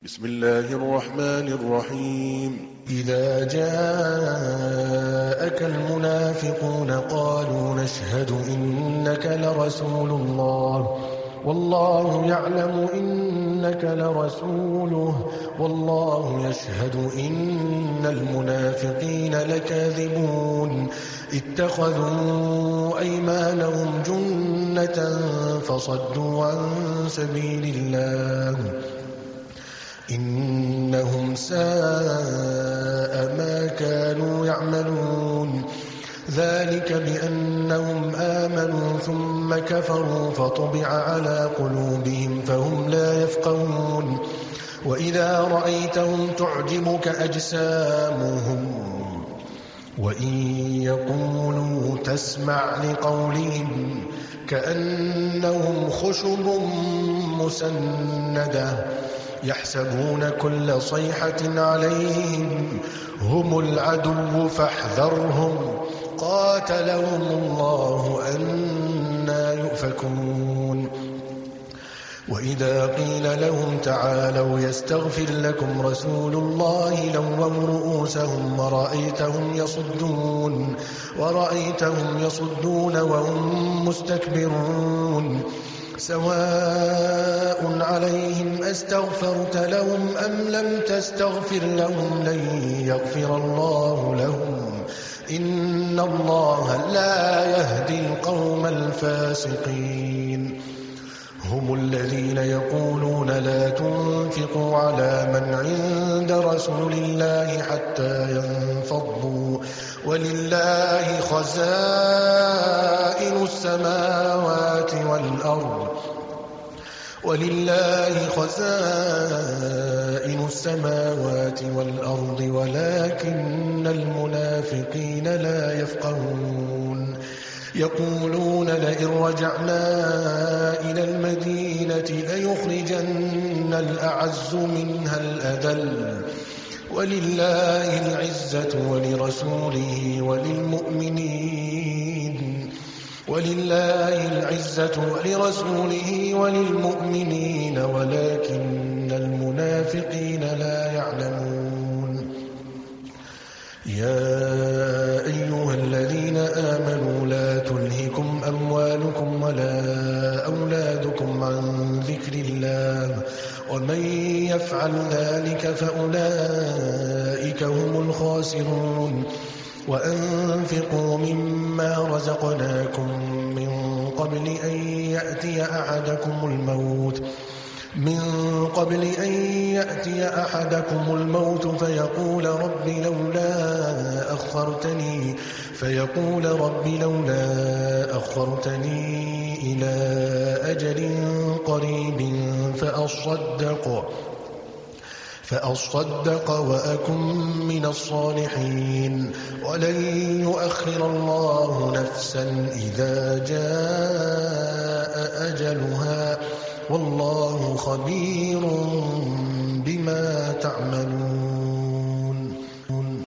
بسم الله الرحمن الرحيم إذا جاءك المنافقون قالوا نشهد إنك لرسول الله والله يعلم إنك لرسوله والله يشهد إن المنافقين لكاذبون اتخذوا أيمانهم جنة فصدوا عن سبيل الله إنهم ساء ما كانوا يعملون ذلك بأنهم آمنوا ثم كفروا فطبع على قلوبهم فهم لا يفقهون وإذا رأيتهم تعجبك أجسامهم وإن يقولوا تسمع لقولهم كأنهم خشب مسندة يحسبون كل صيحة عليهم هم العدو فاحذرهم قاتلهم الله أنى يؤفكون وإذا قيل لهم تعالوا يستغفر لكم رسول الله لووا رؤوسهم ورأيتهم يصدون وهم مستكبرون سواء عليهم أستغفرت لهم أم لم تستغفر لهم لن يغفر الله لهم إن الله لا يهدي القوم الفاسقين هم الذين يقولون لا تنفقوا على من عند رسول الله حتى ينفضوا ولله خزائن السماوات والأرض ولكن المنافقين لا يفقهون يقولون لئن رجعنا إلى المدينة ليخرجن الأعز منها الأذل ولله العزة ولرسوله وللمؤمنين ولكن المنافقين لا يعلمون يا أيها الذين آمنوا لا تلهكم أموالكم ولا أولادكم عن ذكر الله ومن يفعل ذلك فأولئك هم الخاسرون وأنفقوا مما رزقناكم من قبل أن يأتي أحدكم الموت فيقول رب لولا أخرتني إلى أجل قريب فأصدق وأكن من الصالحين ولن يؤخر الله نفسا إذا جاء أجلها والله خبير بما تعملون